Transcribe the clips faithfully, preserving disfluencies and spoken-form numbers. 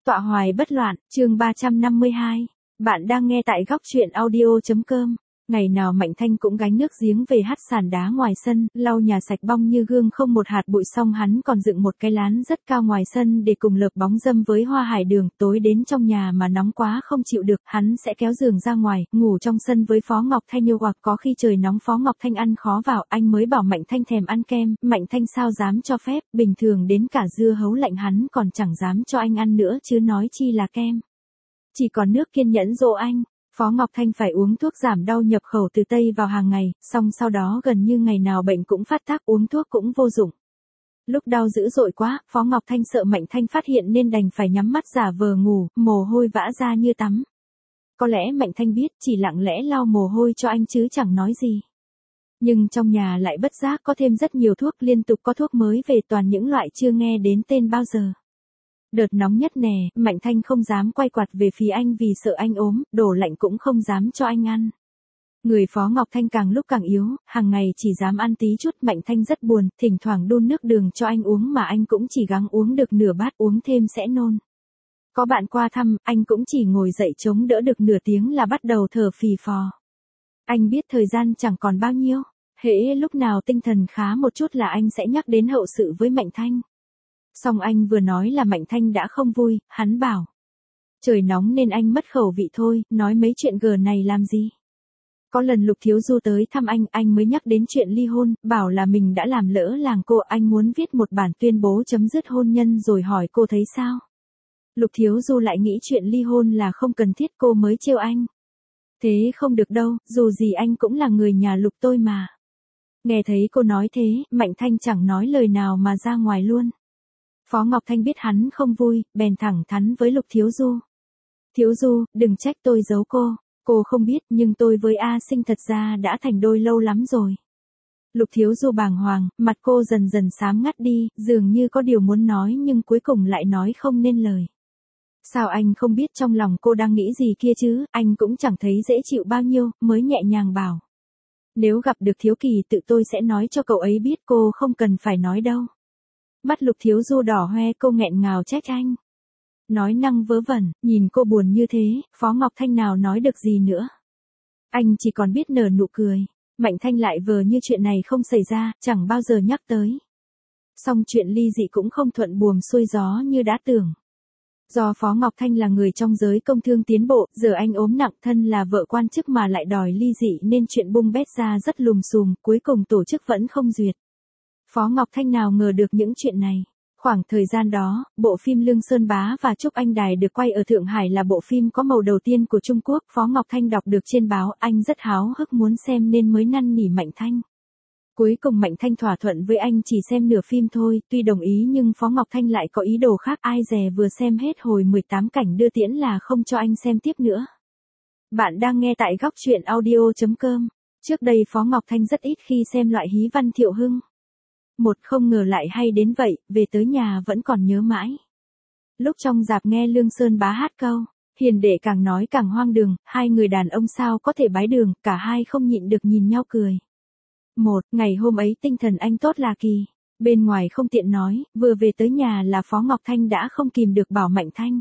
Tọa hoài bất loạn, chương ba trăm năm mươi hai. Bạn đang nghe tại góc truyện audio.com. Ngày nào Mạnh Thanh cũng gánh nước giếng về hắt sàn đá ngoài sân, lau nhà sạch bong như gương không một hạt bụi, xong hắn còn dựng một cái lán rất cao ngoài sân để cùng lợp bóng râm với hoa hải đường. Tối đến trong nhà mà nóng quá không chịu được, hắn sẽ kéo giường ra ngoài, ngủ trong sân với Phó Ngọc Thanh yêu, hoặc có khi trời nóng Phó Ngọc Thanh ăn khó vào, anh mới bảo Mạnh Thanh thèm ăn kem, Mạnh Thanh sao dám cho phép, bình thường đến cả dưa hấu lạnh hắn còn chẳng dám cho anh ăn nữa chứ nói chi là kem. Chỉ còn nước kiên nhẫn dỗ anh. Phó Ngọc Thanh phải uống thuốc giảm đau nhập khẩu từ Tây vào hàng ngày, xong sau đó gần như ngày nào bệnh cũng phát tác, uống thuốc cũng vô dụng. Lúc đau dữ dội quá, Phó Ngọc Thanh sợ Mạnh Thanh phát hiện nên đành phải nhắm mắt giả vờ ngủ, mồ hôi vã ra như tắm. Có lẽ Mạnh Thanh biết, chỉ lặng lẽ lau mồ hôi cho anh chứ chẳng nói gì. Nhưng trong nhà lại bất giác có thêm rất nhiều thuốc, liên tục có thuốc mới về, toàn những loại chưa nghe đến tên bao giờ. Đợt nóng nhất nè, Mạnh Thanh không dám quay quạt về phía anh vì sợ anh ốm, đồ lạnh cũng không dám cho anh ăn. Người Phó Ngọc Thanh càng lúc càng yếu, hàng ngày chỉ dám ăn tí chút. Mạnh Thanh rất buồn, thỉnh thoảng đun nước đường cho anh uống mà anh cũng chỉ gắng uống được nửa bát, uống thêm sẽ nôn. Có bạn qua thăm, anh cũng chỉ ngồi dậy chống đỡ được nửa tiếng là bắt đầu thở phì phò. Anh biết thời gian chẳng còn bao nhiêu, hễ lúc nào tinh thần khá một chút là anh sẽ nhắc đến hậu sự với Mạnh Thanh. Xong anh vừa nói là Mạnh Thanh đã không vui, hắn bảo. Trời nóng nên anh mất khẩu vị thôi, nói mấy chuyện gờ này làm gì. Có lần Lục Thiếu Du tới thăm anh, anh mới nhắc đến chuyện ly hôn, bảo là mình đã làm lỡ làng cô, anh muốn viết một bản tuyên bố chấm dứt hôn nhân rồi hỏi cô thấy sao. Lục Thiếu Du lại nghĩ chuyện ly hôn là không cần thiết, cô mới trêu anh. Thế không được đâu, dù gì anh cũng là người nhà Lục tôi mà. Nghe thấy cô nói thế, Mạnh Thanh chẳng nói lời nào mà ra ngoài luôn. Phó Ngọc Thanh biết hắn không vui, bèn thẳng thắn với Lục Thiếu Du. Thiếu Du, đừng trách tôi giấu cô, cô không biết nhưng tôi với A Sinh thật ra đã thành đôi lâu lắm rồi. Lục Thiếu Du bàng hoàng, mặt cô dần dần xám ngắt đi, dường như có điều muốn nói nhưng cuối cùng lại nói không nên lời. Sao anh không biết trong lòng cô đang nghĩ gì kia chứ, anh cũng chẳng thấy dễ chịu bao nhiêu, mới nhẹ nhàng bảo. Nếu gặp được Thiếu Kỳ tự tôi sẽ nói cho cậu ấy biết, cô không cần phải nói đâu. Mắt Lục Thiếu Du đỏ hoe, cô nghẹn ngào trách anh. Nói năng vớ vẩn, nhìn cô buồn như thế, Phó Ngọc Thanh nào nói được gì nữa. Anh chỉ còn biết nở nụ cười. Mạnh Thanh lại vờ như chuyện này không xảy ra, chẳng bao giờ nhắc tới. Xong chuyện ly dị cũng không thuận buồm xuôi gió như đã tưởng. Do Phó Ngọc Thanh là người trong giới công thương tiến bộ, giờ anh ốm nặng, thân là vợ quan chức mà lại đòi ly dị nên chuyện bung bét ra rất lùm xùm, cuối cùng tổ chức vẫn không duyệt. Phó Ngọc Thanh nào ngờ được những chuyện này. Khoảng thời gian đó, bộ phim Lương Sơn Bá và Trúc Anh Đài được quay ở Thượng Hải là bộ phim có màu đầu tiên của Trung Quốc. Phó Ngọc Thanh đọc được trên báo, anh rất háo hức muốn xem nên mới năn nỉ Mạnh Thanh. Cuối cùng Mạnh Thanh thỏa thuận với anh chỉ xem nửa phim thôi, tuy đồng ý nhưng Phó Ngọc Thanh lại có ý đồ khác, ai dè vừa xem hết hồi mười tám cảnh đưa tiễn là không cho anh xem tiếp nữa. Bạn đang nghe tại góc truyện audio.com. Trước đây Phó Ngọc Thanh rất ít khi xem loại hí Văn Thiệu Hưng. Một không ngờ lại hay đến vậy, về tới nhà vẫn còn nhớ mãi. Lúc trong rạp nghe Lương Sơn Bá hát câu, hiền đệ càng nói càng hoang đường, hai người đàn ông sao có thể bái đường, cả hai không nhịn được nhìn nhau cười. Một, ngày hôm ấy tinh thần anh tốt là kỳ. Bên ngoài không tiện nói, vừa về tới nhà là Phó Ngọc Thanh đã không kìm được bảo Mạnh Thanh.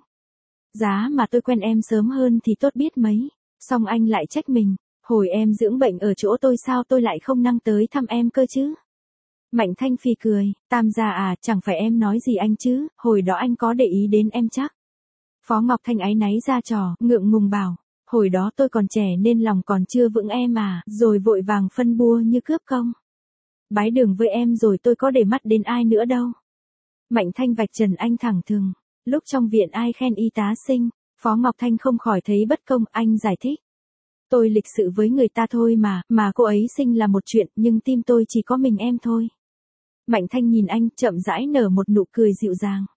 Giá mà tôi quen em sớm hơn thì tốt biết mấy. Xong anh lại trách mình, hồi em dưỡng bệnh ở chỗ tôi sao tôi lại không năng tới thăm em cơ chứ. Mạnh Thanh phì cười, Tam gia à, chẳng phải em nói gì anh chứ, hồi đó anh có để ý đến em chắc. Phó Ngọc Thanh áy náy ra trò, ngượng ngùng bảo, hồi đó tôi còn trẻ nên lòng còn chưa vững em à, rồi vội vàng phân bua như cướp công. Bái đường với em rồi tôi có để mắt đến ai nữa đâu. Mạnh Thanh vạch trần anh thẳng thừng, lúc trong viện ai khen y tá xinh, Phó Ngọc Thanh không khỏi thấy bất công, anh giải thích. Tôi lịch sự với người ta thôi mà, mà cô ấy xinh là một chuyện, nhưng tim tôi chỉ có mình em thôi. Mạnh Thanh nhìn anh, chậm rãi nở một nụ cười dịu dàng.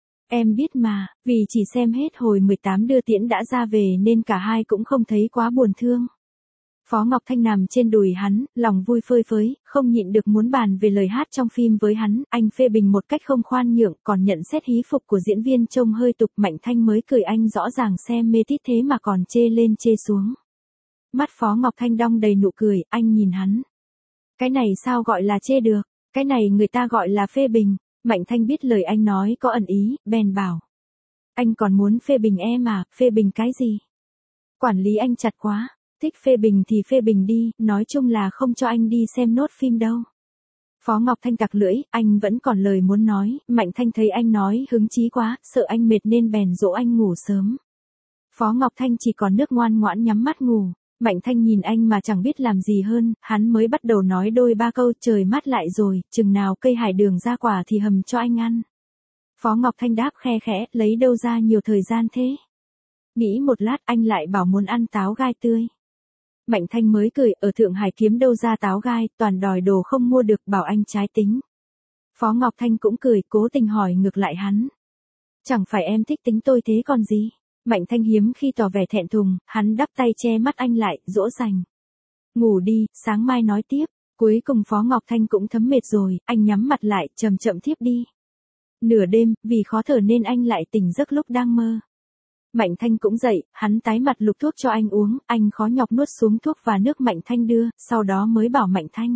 Em biết mà, vì chỉ xem hết hồi mười tám đưa tiễn đã ra về nên cả hai cũng không thấy quá buồn thương. Phó Ngọc Thanh nằm trên đùi hắn, lòng vui phơi phới, không nhịn được muốn bàn về lời hát trong phim với hắn, anh phê bình một cách không khoan nhượng, còn nhận xét hí phục của diễn viên trông hơi tục. Mạnh Thanh mới cười, anh rõ ràng xem mê tít thế mà còn chê lên chê xuống. Mắt Phó Ngọc Thanh đong đầy nụ cười, anh nhìn hắn. Cái này sao gọi là chê được, cái này người ta gọi là phê bình. Mạnh Thanh biết lời anh nói có ẩn ý, bèn bảo. Anh còn muốn phê bình em à, phê bình cái gì? Quản lý anh chặt quá, thích phê bình thì phê bình đi, nói chung là không cho anh đi xem nốt phim đâu. Phó Ngọc Thanh cặc lưỡi, anh vẫn còn lời muốn nói, Mạnh Thanh thấy anh nói hứng chí quá, sợ anh mệt nên bèn dỗ anh ngủ sớm. Phó Ngọc Thanh chỉ còn nước ngoan ngoãn nhắm mắt ngủ, Mạnh Thanh nhìn anh mà chẳng biết làm gì hơn, hắn mới bắt đầu nói đôi ba câu trời mát lại rồi, chừng nào cây hải đường ra quả thì hầm cho anh ăn. Phó Ngọc Thanh đáp khe khẽ, lấy đâu ra nhiều thời gian thế? Nghĩ một lát anh lại bảo muốn ăn táo gai tươi. Mạnh Thanh mới cười, ở Thượng Hải kiếm đâu ra táo gai, toàn đòi đồ không mua được, bảo anh trái tính. Phó Ngọc Thanh cũng cười, cố tình hỏi ngược lại hắn. Chẳng phải em thích tính tôi thế còn gì? Mạnh Thanh hiếm khi tỏ vẻ thẹn thùng, hắn đắp tay che mắt anh lại, dỗ dành. Ngủ đi, sáng mai nói tiếp. Cuối cùng Phó Ngọc Thanh cũng thấm mệt rồi, anh nhắm mặt lại, chậm chậm thiếp đi. Nửa đêm, vì khó thở nên anh lại tỉnh giấc lúc đang mơ. Mạnh Thanh cũng dậy, hắn tái mặt lục thuốc cho anh uống, anh khó nhọc nuốt xuống thuốc và nước Mạnh Thanh đưa, sau đó mới bảo Mạnh Thanh.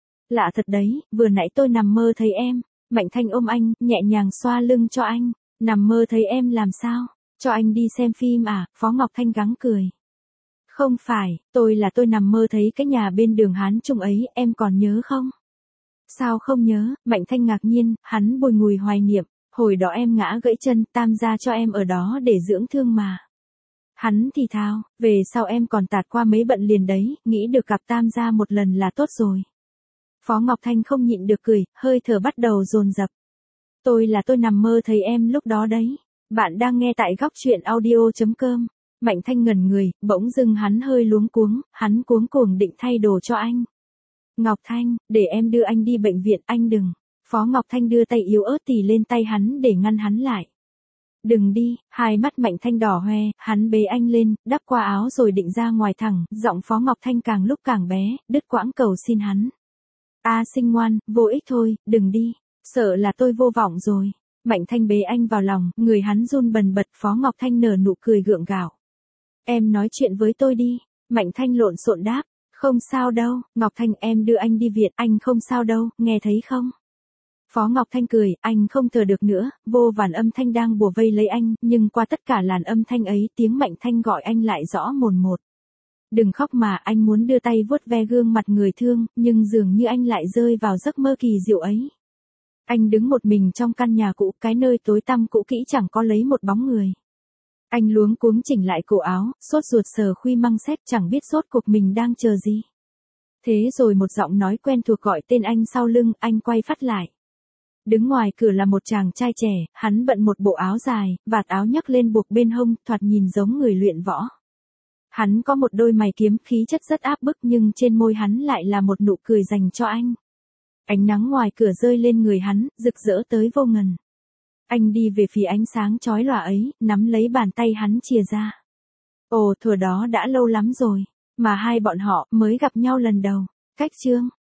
Lạ thật đấy, vừa nãy tôi nằm mơ thấy em. Mạnh Thanh ôm anh, nhẹ nhàng xoa lưng cho anh. Nằm mơ thấy em làm sao? Cho anh đi xem phim à? Phó Ngọc Thanh gắng cười. Không phải, tôi là tôi nằm mơ thấy cái nhà bên đường Hán Trung ấy, em còn nhớ không? Sao không nhớ? Mạnh Thanh ngạc nhiên, hắn bùi ngùi hoài niệm. Hồi đó em ngã gãy chân, Tam gia cho em ở đó để dưỡng thương mà. Hắn thì thào, về sau em còn tạt qua mấy bận liền đấy, nghĩ được gặp Tam gia một lần là tốt rồi. Phó Ngọc Thanh không nhịn được cười, hơi thở bắt đầu dồn dập. Tôi là tôi nằm mơ thấy em lúc đó đấy. Bạn đang nghe tại góc truyện audio chấm com. Mạnh Thanh ngẩn người, bỗng dưng hắn hơi luống cuống, hắn cuống cuồng định thay đồ cho anh. Ngọc Thanh, để em đưa anh đi bệnh viện, anh đừng. Phó Ngọc Thanh đưa tay yếu ớt tì lên tay hắn để ngăn hắn lại. Đừng đi, hai mắt Mạnh Thanh đỏ hoe, hắn bế anh lên, đắp qua áo rồi định ra ngoài thẳng, giọng Phó Ngọc Thanh càng lúc càng bé, đứt quãng cầu xin hắn. A Sinh ngoan, vô ích thôi, đừng đi, sợ là tôi vô vọng rồi. Mạnh Thanh bế anh vào lòng, người hắn run bần bật, Phó Ngọc Thanh nở nụ cười gượng gạo. Em nói chuyện với tôi đi. Mạnh Thanh lộn xộn đáp, không sao đâu, Ngọc Thanh em đưa anh đi viện, anh không sao đâu, nghe thấy không? Phó Ngọc Thanh cười, anh không thở được nữa, vô vàn âm thanh đang bủa vây lấy anh, nhưng qua tất cả làn âm thanh ấy tiếng Mạnh Thanh gọi anh lại rõ mồn một. Đừng khóc mà, anh muốn đưa tay vuốt ve gương mặt người thương, nhưng dường như anh lại rơi vào giấc mơ kỳ diệu ấy. Anh đứng một mình trong căn nhà cũ, cái nơi tối tăm cũ kỹ chẳng có lấy một bóng người. Anh luống cuống chỉnh lại cổ áo, sốt ruột sờ khuy măng xét chẳng biết rốt cuộc mình đang chờ gì. Thế rồi một giọng nói quen thuộc gọi tên anh sau lưng, anh quay phát lại. Đứng ngoài cửa là một chàng trai trẻ, hắn bận một bộ áo dài, vạt áo nhấc lên buộc bên hông, thoạt nhìn giống người luyện võ. Hắn có một đôi mày kiếm, khí chất rất áp bức nhưng trên môi hắn lại là một nụ cười dành cho anh. Ánh nắng ngoài cửa rơi lên người hắn, rực rỡ tới vô ngần. Anh đi về phía ánh sáng chói lòa ấy, nắm lấy bàn tay hắn chìa ra. Ồ, thuở đó đã lâu lắm rồi, mà hai bọn họ mới gặp nhau lần đầu. Cách chương